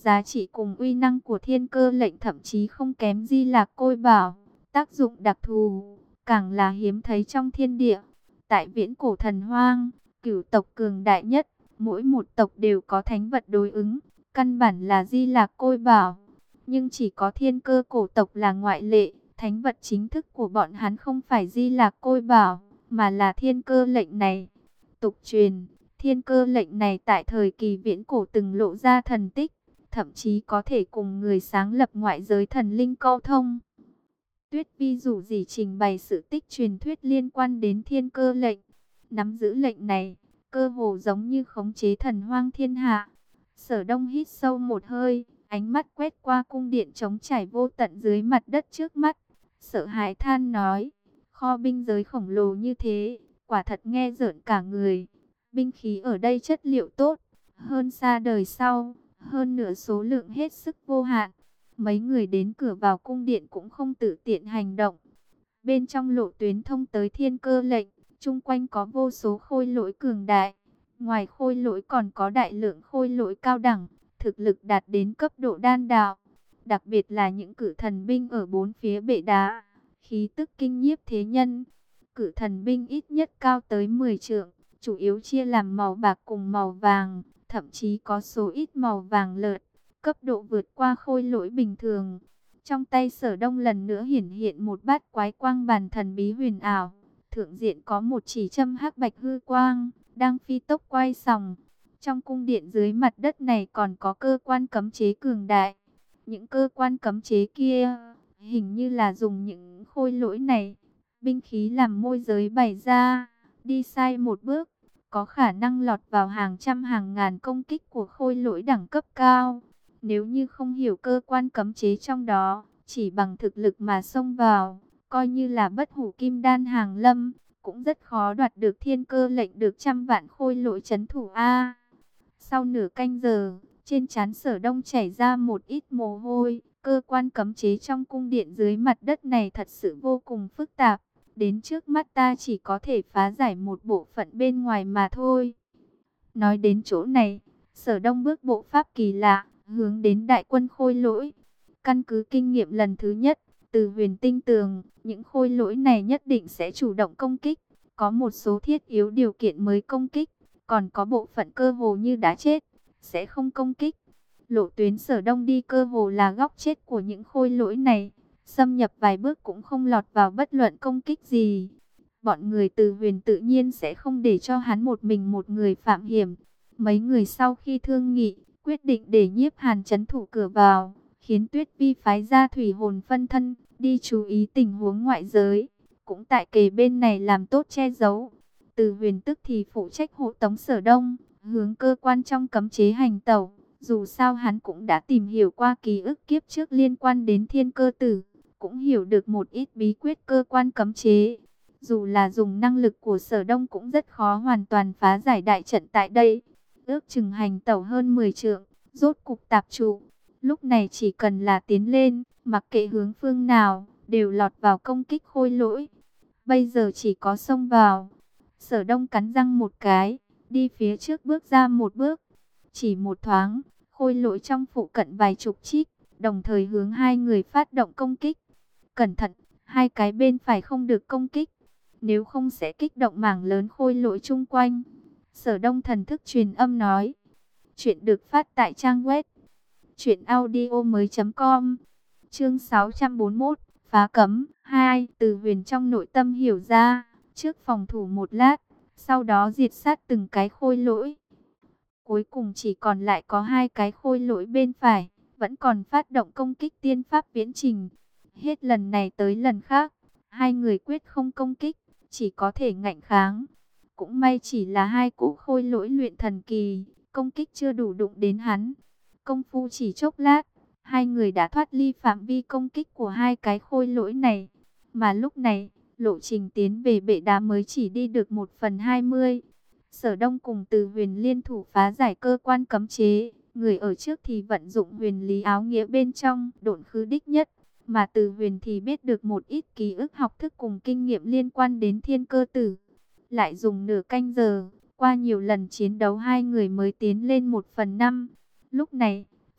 giá trị cùng uy năng của thiên cơ lệnh thậm chí không kém Di Lạc Côi Bảo, tác dụng đặc thù, càng là hiếm thấy trong thiên địa. Tại viễn cổ thần hoang, cửu tộc cường đại nhất, mỗi một tộc đều có thánh vật đối ứng, căn bản là Di Lạc Côi Bảo. Nhưng chỉ có thiên cơ cổ tộc là ngoại lệ, thánh vật chính thức của bọn hắn không phải Di Lạc Côi Bảo, mà là thiên cơ lệnh này. Tục truyền, thiên cơ lệnh này tại thời kỳ viễn cổ từng lộ ra thần tích, thậm chí có thể cùng người sáng lập ngoại giới thần linh câu thông. Tuyết Vi rủ rỉ trình bày sự tích truyền thuyết liên quan đến thiên cơ lệnh. Nắm giữ lệnh này, cơ hồ giống như khống chế thần hoang thiên hạ. Sở Đông hít sâu một hơi, ánh mắt quét qua cung điện trống trải vô tận dưới mặt đất trước mắt. Sợ hãi than nói, kho binh giới khổng lồ như thế, quả thật nghe rợn cả người. Binh khí ở đây chất liệu tốt, hơn xa đời sau, hơn nửa số lượng hết sức vô hạn. Mấy người đến cửa vào cung điện cũng không tự tiện hành động. Bên trong lộ tuyến thông tới thiên cơ lệnh, chung quanh có vô số khôi lỗi cường đại. Ngoài khôi lỗi còn có đại lượng khôi lỗi cao đẳng, thực lực đạt đến cấp độ đan đạo. Đặc biệt là những cử thần binh ở bốn phía bệ đá, khí tức kinh nhiếp thế nhân. Cử thần binh ít nhất cao tới mười trượng, chủ yếu chia làm màu bạc cùng màu vàng, thậm chí có số ít màu vàng lợt, cấp độ vượt qua khôi lỗi bình thường. Trong tay Sở Đông lần nữa hiển hiện một bát quái quang bàn thần bí huyền ảo. Thượng diện có một chỉ châm hắc bạch hư quang, đang phi tốc quay sòng. Trong cung điện dưới mặt đất này còn có cơ quan cấm chế cường đại. Những cơ quan cấm chế kia, hình như là dùng những khôi lỗi này, binh khí làm môi giới bày ra. Đi sai một bước, có khả năng lọt vào hàng trăm hàng ngàn công kích của khôi lỗi đẳng cấp cao. Nếu như không hiểu cơ quan cấm chế trong đó, chỉ bằng thực lực mà xông vào, coi như là bất hủ kim đan hàng lâm, cũng rất khó đoạt được thiên cơ lệnh được trăm vạn khôi lỗi trấn thủ A. Sau nửa canh giờ, trên trán Sở Đông chảy ra một ít mồ hôi. Cơ quan cấm chế trong cung điện dưới mặt đất này thật sự vô cùng phức tạp. Đến trước mắt ta chỉ có thể phá giải một bộ phận bên ngoài mà thôi. Nói đến chỗ này, Sở Đông bước bộ pháp kỳ lạ, hướng đến đại quân khôi lỗi. Căn cứ kinh nghiệm lần thứ nhất, từ huyền tinh tường, những khôi lỗi này nhất định sẽ chủ động công kích. Có một số thiết yếu điều kiện mới công kích, còn có bộ phận cơ hồ như đã chết, sẽ không công kích. Lộ tuyến Sở Đông đi cơ hồ là góc chết của những khôi lỗi này. Xâm nhập vài bước cũng không lọt vào bất luận công kích gì. Bọn người từ huyền tự nhiên sẽ không để cho hắn một mình một người phạm hiểm. Mấy người sau khi thương nghị, quyết định để Nhiếp Hàn trấn thủ cửa vào, khiến Tuyết Vi phái ra thủy hồn phân thân, đi chú ý tình huống ngoại giới, cũng tại kề bên này làm tốt che giấu. Từ huyền tức thì phụ trách hộ tống Sở Đông, hướng cơ quan trong cấm chế hành tẩu. Dù sao hắn cũng đã tìm hiểu qua ký ức kiếp trước liên quan đến thiên cơ tử, cũng hiểu được một ít bí quyết cơ quan cấm chế. Dù là dùng năng lực của Sở Đông cũng rất khó hoàn toàn phá giải đại trận tại đây. Ước chừng hành tẩu hơn mười trượng, rốt cục tạp trụ. Lúc này chỉ cần là tiến lên, mặc kệ hướng phương nào, đều lọt vào công kích khôi lỗi. Bây giờ chỉ có xông vào. Sở Đông cắn răng một cái, đi phía trước bước ra một bước. Chỉ một thoáng, khôi lỗi trong phụ cận vài chục chích, đồng thời hướng hai người phát động công kích. Cẩn thận, hai cái bên phải không được công kích, nếu không sẽ kích động mảng lớn khôi lỗi chung quanh. Sở Đông thần thức truyền âm nói. Chuyện được phát tại trang web truyện audio mới chấm com. Chương sáu trăm bốn mươi mốt, phá cấm. Hai, Từ huyền trong nội tâm hiểu ra, trước phòng thủ một lát, sau đó diệt sát từng cái khôi lỗi. Cuối cùng chỉ còn lại có hai cái khôi lỗi bên phải, vẫn còn phát động công kích tiên pháp viễn trình. Hết lần này tới lần khác, hai người quyết không công kích, chỉ có thể ngạnh kháng. Cũng may chỉ là hai cỗ khôi lỗi luyện thần kỳ, công kích chưa đủ đụng đến hắn. Công phu chỉ chốc lát, hai người đã thoát ly phạm vi công kích của hai cái khôi lỗi này. Mà lúc này, lộ trình tiến về bệ đá mới chỉ đi được một phần hai mươi. Sở Đông cùng Từ huyền liên thủ phá giải cơ quan cấm chế. Người ở trước thì vận dụng huyền lý áo nghĩa bên trong, độn khứ đích nhất. Mà Từ huyền thì biết được một ít ký ức học thức cùng kinh nghiệm liên quan đến thiên cơ tử. Lại dùng nửa canh giờ, qua nhiều lần chiến đấu hai người mới tiến lên một phần năm. Lúc này,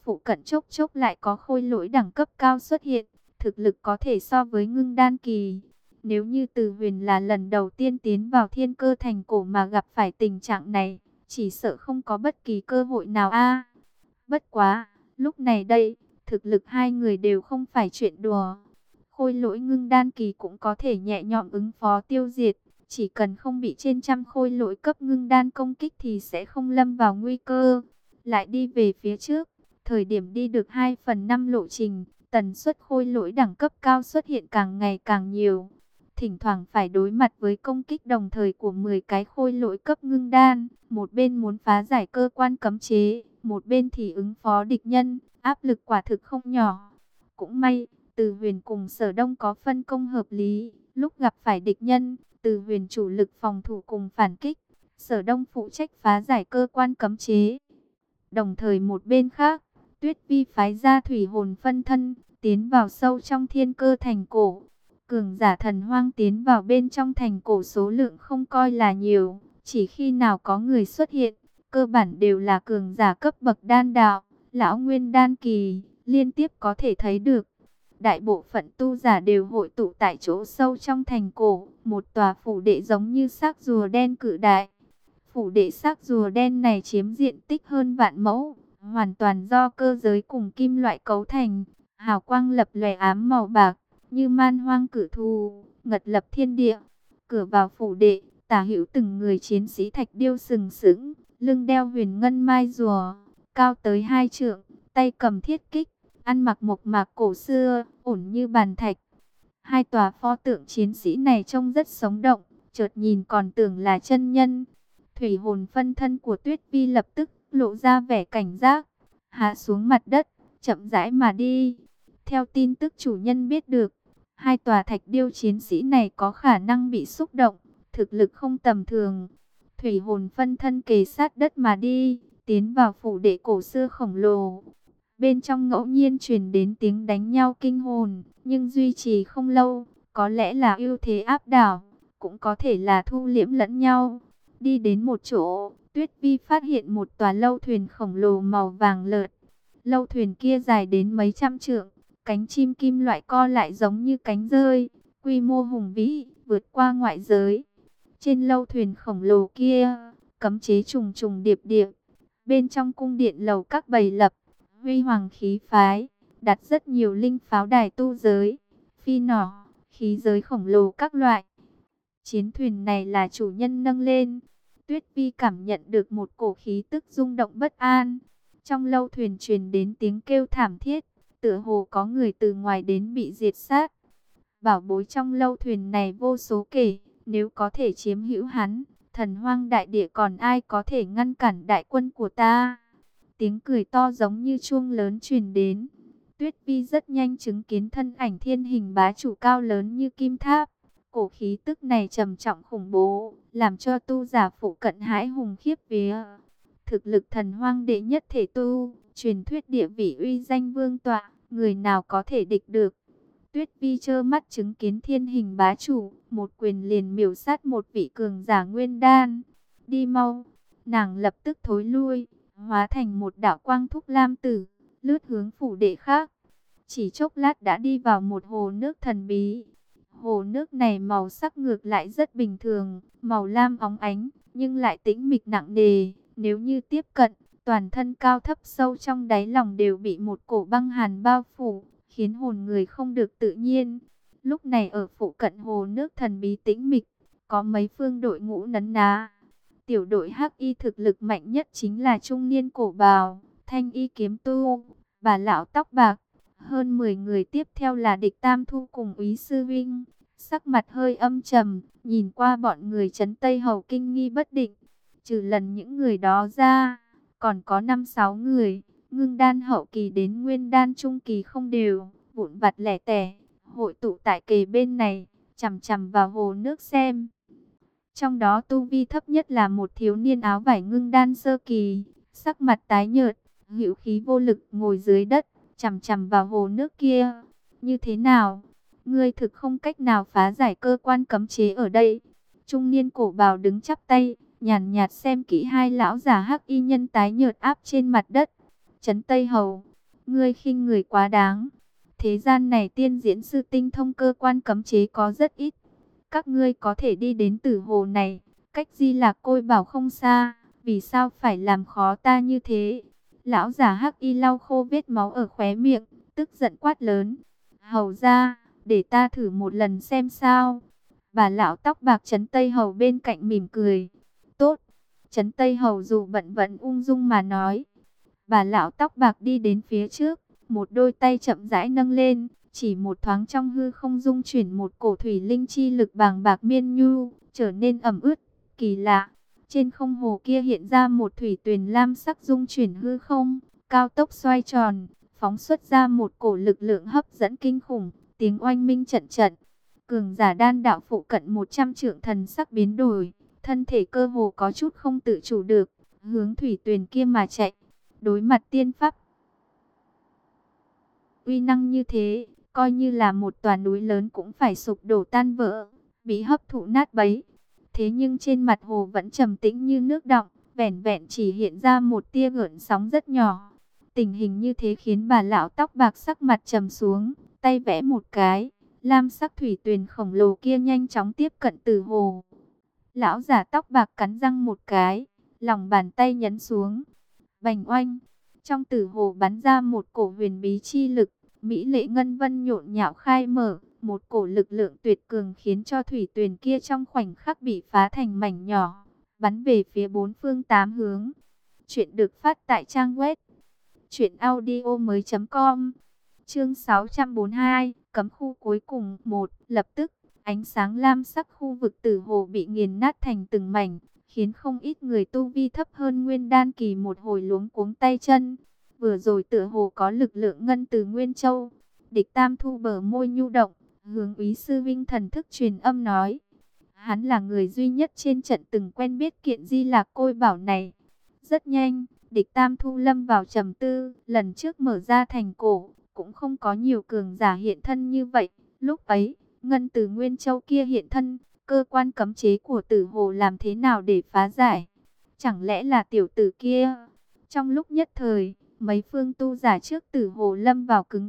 phụ cận chốc chốc lại có khôi lỗi đẳng cấp cao xuất hiện, thực lực có thể so với ngưng đan kỳ. Nếu như Từ Huyền là lần đầu tiên tiến vào Thiên Cơ Thành Cổ mà gặp phải tình trạng này, chỉ sợ không có bất kỳ cơ hội nào a. Bất quá, lúc này đây, thực lực hai người đều không phải chuyện đùa. Khôi lỗi ngưng đan kỳ cũng có thể nhẹ nhõm ứng phó tiêu diệt, chỉ cần không bị trên trăm khôi lỗi cấp ngưng đan công kích thì sẽ không lâm vào nguy cơ. Lại đi về phía trước, thời điểm đi được hai phần năm lộ trình, tần suất khôi lỗi đẳng cấp cao xuất hiện càng ngày càng nhiều. Thỉnh thoảng phải đối mặt với công kích đồng thời của mười cái khôi lỗi cấp ngưng đan, một bên muốn phá giải cơ quan cấm chế, một bên thì ứng phó địch nhân, áp lực quả thực không nhỏ. Cũng may, Từ Huyền cùng Sở Đông có phân công hợp lý, lúc gặp phải địch nhân, Từ Huyền chủ lực phòng thủ cùng phản kích, Sở Đông phụ trách phá giải cơ quan cấm chế. Đồng thời một bên khác, Tuyết Vi phái ra thủy hồn phân thân, tiến vào sâu trong Thiên Cơ Thành Cổ. Cường giả thần hoang tiến vào bên trong thành cổ số lượng không coi là nhiều, chỉ khi nào có người xuất hiện, cơ bản đều là cường giả cấp bậc đan đạo, lão nguyên đan kỳ, liên tiếp có thể thấy được. Đại bộ phận tu giả đều hội tụ tại chỗ sâu trong thành cổ, một tòa phủ đệ giống như xác rùa đen cự đại. Phủ đệ xác rùa đen này chiếm diện tích hơn vạn mẫu, hoàn toàn do cơ giới cùng kim loại cấu thành, hào quang lập lòe ám màu bạc, như man hoang cử thù, ngật lập thiên địa. Cửa vào phủ đệ, tả hữu từng người chiến sĩ thạch điêu sừng sững, lưng đeo huyền ngân mai rùa, cao tới hai trượng, tay cầm thiết kích, ăn mặc mộc mạc cổ xưa, ổn như bàn thạch. Hai tòa pho tượng chiến sĩ này trông rất sống động, chợt nhìn còn tưởng là chân nhân. Thủy hồn phân thân của Tuyết Vi lập tức lộ ra vẻ cảnh giác, hạ xuống mặt đất, chậm rãi mà đi. Theo tin tức chủ nhân biết được, hai tòa thạch điêu chiến sĩ này có khả năng bị xúc động, thực lực không tầm thường. Thủy hồn phân thân kề sát đất mà đi, tiến vào phủ đệ cổ xưa khổng lồ. Bên trong ngẫu nhiên truyền đến tiếng đánh nhau kinh hồn, nhưng duy trì không lâu, có lẽ là ưu thế áp đảo, cũng có thể là thu liễm lẫn nhau. Đi đến một chỗ, Tuyết Vi phát hiện một tòa lâu thuyền khổng lồ màu vàng lợt. Lâu thuyền kia dài đến mấy trăm trượng, cánh chim kim loại co lại giống như cánh rơi, quy mô hùng vĩ, vượt qua ngoại giới. Trên lâu thuyền khổng lồ kia, cấm chế trùng trùng điệp điệp. Bên trong cung điện lầu các bày lập, huy hoàng khí phái, đặt rất nhiều linh pháo đài tu giới, phi nỏ, khí giới khổng lồ các loại. Chiến thuyền này là chủ nhân nâng lên. Tuyết Vi cảm nhận được một cổ khí tức rung động bất an. Trong lâu thuyền truyền đến tiếng kêu thảm thiết, tựa hồ có người từ ngoài đến bị diệt sát. Bảo bối trong lâu thuyền này vô số kể, nếu có thể chiếm hữu hắn, thần hoang đại địa còn ai có thể ngăn cản đại quân của ta. Tiếng cười to giống như chuông lớn truyền đến. Tuyết Vi rất nhanh chứng kiến thân ảnh thiên hình bá chủ cao lớn như kim tháp. Cổ khí tức này trầm trọng khủng bố, làm cho tu giả phụ cận hãi hùng khiếp vía. Thực lực thần hoang đệ nhất thể tu, truyền thuyết địa vị uy danh vương tọa, người nào có thể địch được. Tuyết Vi trơ mắt chứng kiến thiên hình bá chủ, một quyền liền miểu sát một vị cường giả nguyên đan. Đi mau, nàng lập tức thối lui, hóa thành một đạo quang thúc lam tử, lướt hướng phủ đệ khác. Chỉ chốc lát đã đi vào một hồ nước thần bí. Hồ nước này màu sắc ngược lại rất bình thường, màu lam óng ánh, nhưng lại tĩnh mịch nặng nề. Nếu như tiếp cận, toàn thân cao thấp sâu trong đáy lòng đều bị một cổ băng hàn bao phủ, khiến hồn người không được tự nhiên. Lúc này ở phụ cận hồ nước thần bí tĩnh mịch, có mấy phương đội ngũ nấn ná. Tiểu đội hắc y thực lực mạnh nhất chính là trung niên cổ bào, thanh y kiếm tu, bà lão tóc bạc. Hơn mười người tiếp theo là địch Tam Thu cùng úy sư vinh. Sắc mặt hơi âm trầm, nhìn qua bọn người trấn Tây Hầu kinh nghi bất định. Trừ lần những người đó ra, còn có năm sáu người, ngưng đan hậu kỳ đến nguyên đan trung kỳ không đều, vụn vặt lẻ tẻ, hội tụ tại kề bên này, chằm chằm vào hồ nước xem. Trong đó tu vi thấp nhất là một thiếu niên áo vải ngưng đan sơ kỳ, sắc mặt tái nhợt, hữu khí vô lực ngồi dưới đất, chằm chằm vào hồ nước kia. Như thế nào? Ngươi thực không cách nào phá giải cơ quan cấm chế ở đây. Trung niên cổ bào đứng chắp tay, nhàn nhạt xem kỹ hai lão giả hắc y nhân tái nhợt áp trên mặt đất. Trấn Tây Hầu, Ngươi khinh người quá đáng. Thế gian này tiên diễn sư tinh thông cơ quan cấm chế có rất ít. Các ngươi có thể đi đến Tử Hồ này, cách Di Lạc Côi Bảo không xa, vì sao phải làm khó ta như thế? Lão giả Hắc Y lau khô vết máu ở khóe miệng, tức giận quát lớn: Hầu ra, để ta thử một lần xem sao. Bà lão tóc bạc Trấn Tây Hầu bên cạnh mỉm cười: Tốt. Trấn Tây Hầu dù bận vẫn ung dung mà nói. Bà lão tóc bạc đi đến phía trước, một đôi tay chậm rãi nâng lên, chỉ một thoáng trong hư không dung chuyển một cổ thủy linh chi lực bàng bạc miên nhu, trở nên ẩm ướt, kỳ lạ. Trên không hồ kia hiện ra một thủy tuyền lam sắc dung chuyển hư không, cao tốc xoay tròn, phóng xuất ra một cổ lực lượng hấp dẫn kinh khủng, tiếng oanh minh trận trận. Cường giả đan đạo phụ cận một trăm trượng thần sắc biến đổi, thân thể cơ hồ có chút không tự chủ được, hướng thủy tuyền kia mà chạy. Đối mặt tiên pháp uy năng như thế, coi như là một tòa núi lớn cũng phải sụp đổ tan vỡ, bị hấp thụ nát bấy. Thế nhưng trên mặt hồ vẫn trầm tĩnh như nước đọng, vẻn vẹn chỉ hiện ra một tia gợn sóng rất nhỏ. Tình hình như thế khiến bà lão tóc bạc sắc mặt trầm xuống, tay vẽ một cái, lam sắc thủy tuyền khổng lồ kia nhanh chóng tiếp cận Tử Hồ. Lão giả tóc bạc cắn răng một cái, lòng bàn tay nhấn xuống, bành oanh. Trong Tử Hồ bắn ra một cổ huyền bí chi lực, mỹ lệ ngân vân nhộn nhạo khai mở, một cổ lực lượng tuyệt cường khiến cho thủy tuyền kia trong khoảnh khắc bị phá thành mảnh nhỏ, bắn về phía bốn phương tám hướng. Chuyện được phát tại trang web truyện audio mới chấm com. Chương sáu trăm bốn mươi hai, cấm khu cuối cùng một. Lập tức, ánh sáng lam sắc khu vực Tử Hồ bị nghiền nát thành từng mảnh, khiến không ít người tu vi thấp hơn nguyên đan kỳ một hồi luống cuống tay chân. Vừa rồi tựa hồ có lực lượng ngân từ Nguyên Châu. Địch Tam Thu bờ môi nhu động, hướng Úy sư vinh thần thức truyền âm nói: hắn là người duy nhất trên trận từng quen biết kiện Di Lạc Côi Bảo này. Rất nhanh, Địch Tam Thu lâm vào trầm tư. Lần trước mở ra thành cổ, cũng không có nhiều cường giả hiện thân như vậy. Lúc ấy, ngân từ Nguyên Châu kia hiện thân, cơ quan cấm chế của Tử Hồ làm thế nào để phá giải? Chẳng lẽ là tiểu tử kia? Trong lúc nhất thời, mấy phương tu giả trước Tử Hồ lâm vào cứng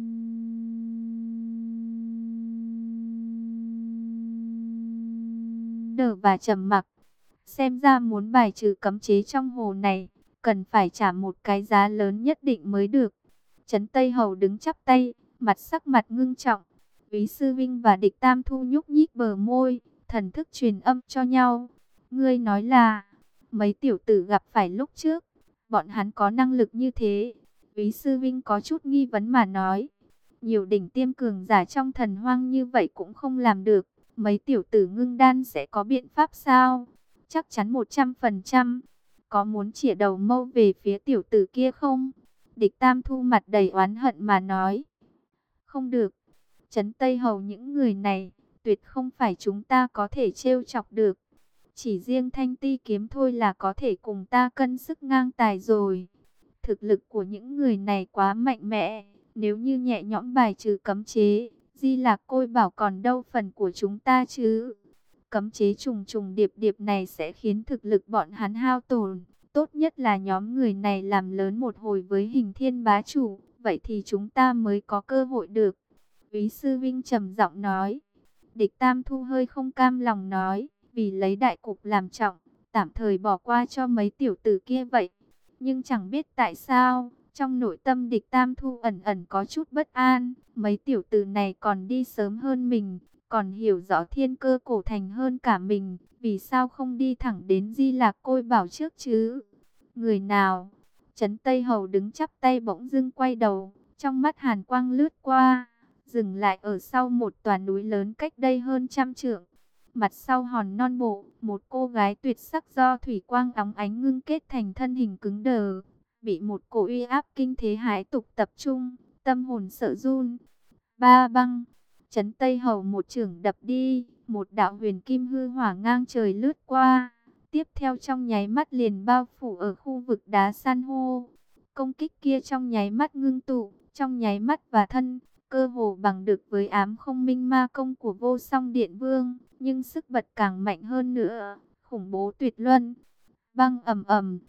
đờ và trầm mặc. Xem ra muốn bài trừ cấm chế trong hồ này, cần phải trả một cái giá lớn nhất định mới được. Trấn Tây Hầu đứng chắp tay, mặt sắc mặt ngưng trọng. Úy sư vinh và Địch Tam Thu nhúc nhích bờ môi, thần thức truyền âm cho nhau. Ngươi nói là mấy tiểu tử gặp phải lúc trước, bọn hắn có năng lực như thế? Úy sư vinh có chút nghi vấn mà nói. Nhiều đỉnh tiêm cường giả trong thần hoang như vậy cũng không làm được. Mấy tiểu tử ngưng đan sẽ có biện pháp sao? Chắc chắn một trăm phần trăm. Có muốn chĩa đầu mâu về phía tiểu tử kia không? Địch Tam Thu mặt đầy oán hận mà nói. Không được. Trấn Tây Hầu, những người này tuyệt không phải chúng ta có thể trêu chọc được. Chỉ riêng Thanh Ti kiếm thôi là có thể cùng ta cân sức ngang tài rồi. Thực lực của những người này quá mạnh mẽ. Nếu như nhẹ nhõm bài trừ cấm chế, Di Lạc Côi Bảo còn đâu phần của chúng ta chứ? Cấm chế trùng trùng điệp điệp này sẽ khiến thực lực bọn hắn hao tổn. Tốt nhất là nhóm người này làm lớn một hồi với Hình Thiên bá chủ, vậy thì chúng ta mới có cơ hội được. Úy sư vinh trầm giọng nói. Địch Tam Thu hơi không cam lòng nói, vì lấy đại cục làm trọng, tạm thời bỏ qua cho mấy tiểu tử kia vậy. Nhưng chẳng biết tại sao, trong nội tâm Địch Tam Thu ẩn ẩn có chút bất an. Mấy tiểu tử này còn đi sớm hơn mình, còn hiểu rõ thiên cơ cổ thành hơn cả mình, vì sao không đi thẳng đến Di Lạc Côi Bảo trước chứ? Người nào? Trấn Tây Hầu đứng chắp tay bỗng dưng quay đầu, trong mắt hàn quang lướt qua, dừng lại ở sau một tòa núi lớn cách đây hơn trăm trượng. Mặt sau hòn non bộ, một cô gái tuyệt sắc do thủy quang óng ánh ngưng kết thành thân hình cứng đờ, bị một cổ uy áp kinh thế hãi tục tập trung, tâm hồn sợ run. Ba băng. Trấn Tây Hầu một chưởng đập đi, một đạo huyền kim hư hỏa ngang trời lướt qua, tiếp theo trong nháy mắt liền bao phủ ở khu vực đá san hô. Công kích kia trong nháy mắt ngưng tụ, trong nháy mắt và thân, cơ hồ bằng được với ám không minh ma công của Vô Song Điện Vương, nhưng sức bật càng mạnh hơn nữa, khủng bố tuyệt luân. Băng ầm ầm,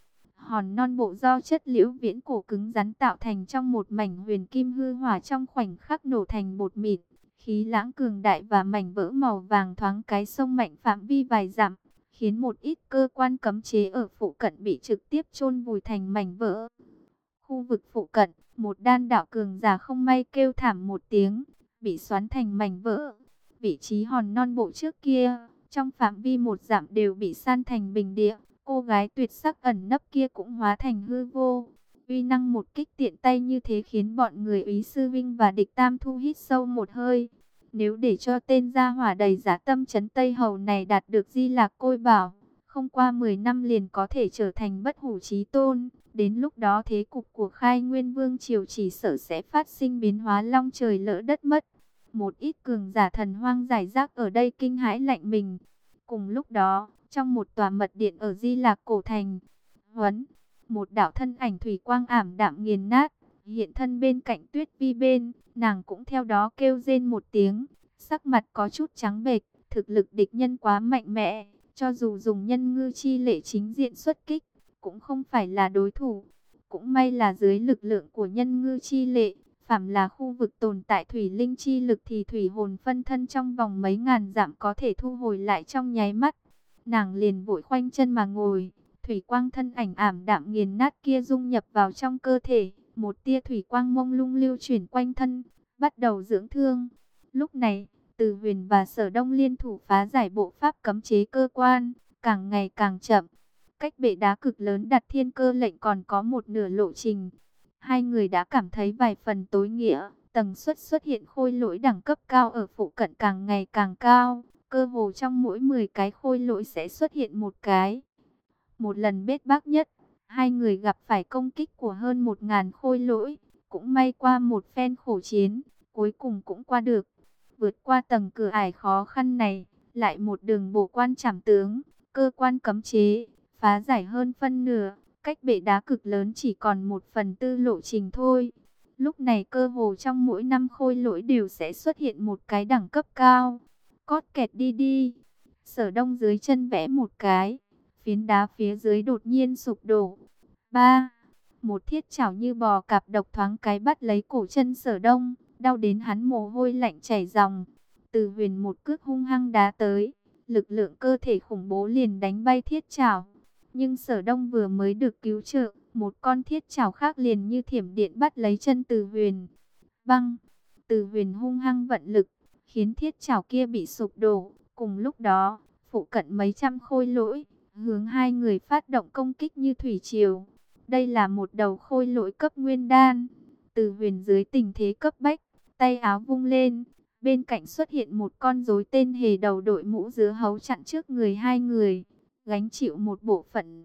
hòn non bộ do chất liễu viễn cổ cứng rắn tạo thành trong một mảnh huyền kim hư hỏa trong khoảnh khắc nổ thành bột mịn. Khí lãng cường đại và mảnh vỡ màu vàng thoáng cái sông mạnh phạm vi vài dặm, khiến một ít cơ quan cấm chế ở phụ cận bị trực tiếp chôn vùi thành mảnh vỡ. Khu vực phụ cận, một đan đạo cường giả không may kêu thảm một tiếng, bị xoắn thành mảnh vỡ. Vị trí hòn non bộ trước kia, trong phạm vi một dặm đều bị san thành bình địa. Cô gái tuyệt sắc ẩn nấp kia cũng hóa thành hư vô. Uy năng một kích tiện tay như thế khiến bọn người Úy Sư Vinh và Địch Tam Thu hít sâu một hơi. Nếu để cho tên gia hỏa đầy dã tâm trấn Tây Hầu này đạt được Di Lạc Côi Bảo, không qua mười năm liền có thể trở thành bất hủ chí tôn. Đến lúc đó thế cục của Khai Nguyên Vương triều chỉ sợ sẽ phát sinh biến hóa long trời lỡ đất mất. Một ít cường giả thần hoang giải rác ở đây kinh hãi lạnh mình. Cùng lúc đó, trong một tòa mật điện ở Di Lạc Cổ Thành, Huấn, một đạo thân ảnh thủy quang ảm đạm nghiền nát, hiện thân bên cạnh Tuyết Vi bên, nàng cũng theo đó kêu rên một tiếng, sắc mặt có chút trắng bệch, thực lực địch nhân quá mạnh mẽ, cho dù dùng nhân ngư chi lệ chính diện xuất kích, cũng không phải là đối thủ. Cũng may là dưới lực lượng của nhân ngư chi lệ, phàm là khu vực tồn tại thủy linh chi lực thì thủy hồn phân thân trong vòng mấy ngàn dặm có thể thu hồi lại trong nháy mắt. Nàng liền vội khoanh chân mà ngồi, thủy quang thân ảnh ảm đạm nghiền nát kia dung nhập vào trong cơ thể, một tia thủy quang mông lung lưu chuyển quanh thân, bắt đầu dưỡng thương. Lúc này, Từ Huyền và Sở Đông liên thủ phá giải bộ pháp cấm chế cơ quan, càng ngày càng chậm. Cách bệ đá cực lớn đặt thiên cơ lệnh còn có một nửa lộ trình. Hai người đã cảm thấy vài phần tối nghĩa, tần suất xuất hiện khôi lỗi đẳng cấp cao ở phụ cận càng ngày càng cao. Cơ hồ trong mỗi mười cái khôi lỗi sẽ xuất hiện một cái. Một lần bết bác nhất, hai người gặp phải công kích của hơn một ngàn khôi lỗi. Cũng may qua một phen khổ chiến, cuối cùng cũng qua được. Vượt qua tầng cửa ải khó khăn này, lại một đường bổ quan trảm tướng, cơ quan cấm chế, phá giải hơn phân nửa. Cách bệ đá cực lớn chỉ còn một phần tư lộ trình thôi. Lúc này cơ hồ trong mỗi năm khôi lỗi đều sẽ xuất hiện một cái đẳng cấp cao. Cót kẹt đi đi. Sở Đông dưới chân vẽ một cái. Phiến đá phía dưới đột nhiên sụp đổ. Ba. Một thiết chảo như bò cạp độc thoáng cái bắt lấy cổ chân Sở Đông. Đau đến hắn mồ hôi lạnh chảy ròng. Từ Huyền một cước hung hăng đá tới. Lực lượng cơ thể khủng bố liền đánh bay thiết chảo. Nhưng Sở Đông vừa mới được cứu trợ. Một con thiết chảo khác liền như thiểm điện bắt lấy chân Từ Huyền. Băng. Từ Huyền hung hăng vận lực, khiến thiết chảo kia bị sụp đổ. Cùng lúc đó, phụ cận mấy trăm khôi lỗi, hướng hai người phát động công kích như thủy triều. Đây là một đầu khôi lỗi cấp nguyên đan. Từ Huyền dưới tình thế cấp bách, tay áo vung lên. Bên cạnh xuất hiện một con rối tên hề đầu đội mũ dứa hấu chặn trước người hai người, gánh chịu một bộ phận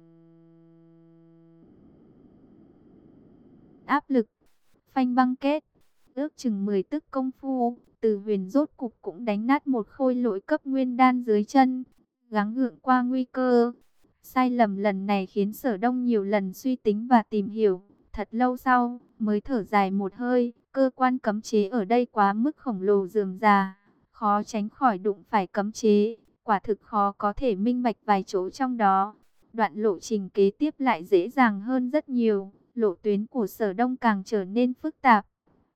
áp lực. Phanh băng kết. Ước chừng mười tức công phu, Từ Huyền rốt cục cũng đánh nát một khôi lỗi cấp nguyên đan dưới chân, gắng gượng qua nguy cơ. Sai lầm lần này khiến Sở Đông nhiều lần suy tính và tìm hiểu, thật lâu sau mới thở dài một hơi. Cơ quan cấm chế ở đây quá mức khổng lồ rườm rà, khó tránh khỏi đụng phải cấm chế, quả thực khó có thể minh bạch vài chỗ trong đó. Đoạn lộ trình kế tiếp lại dễ dàng hơn rất nhiều, lộ tuyến của Sở Đông càng trở nên phức tạp.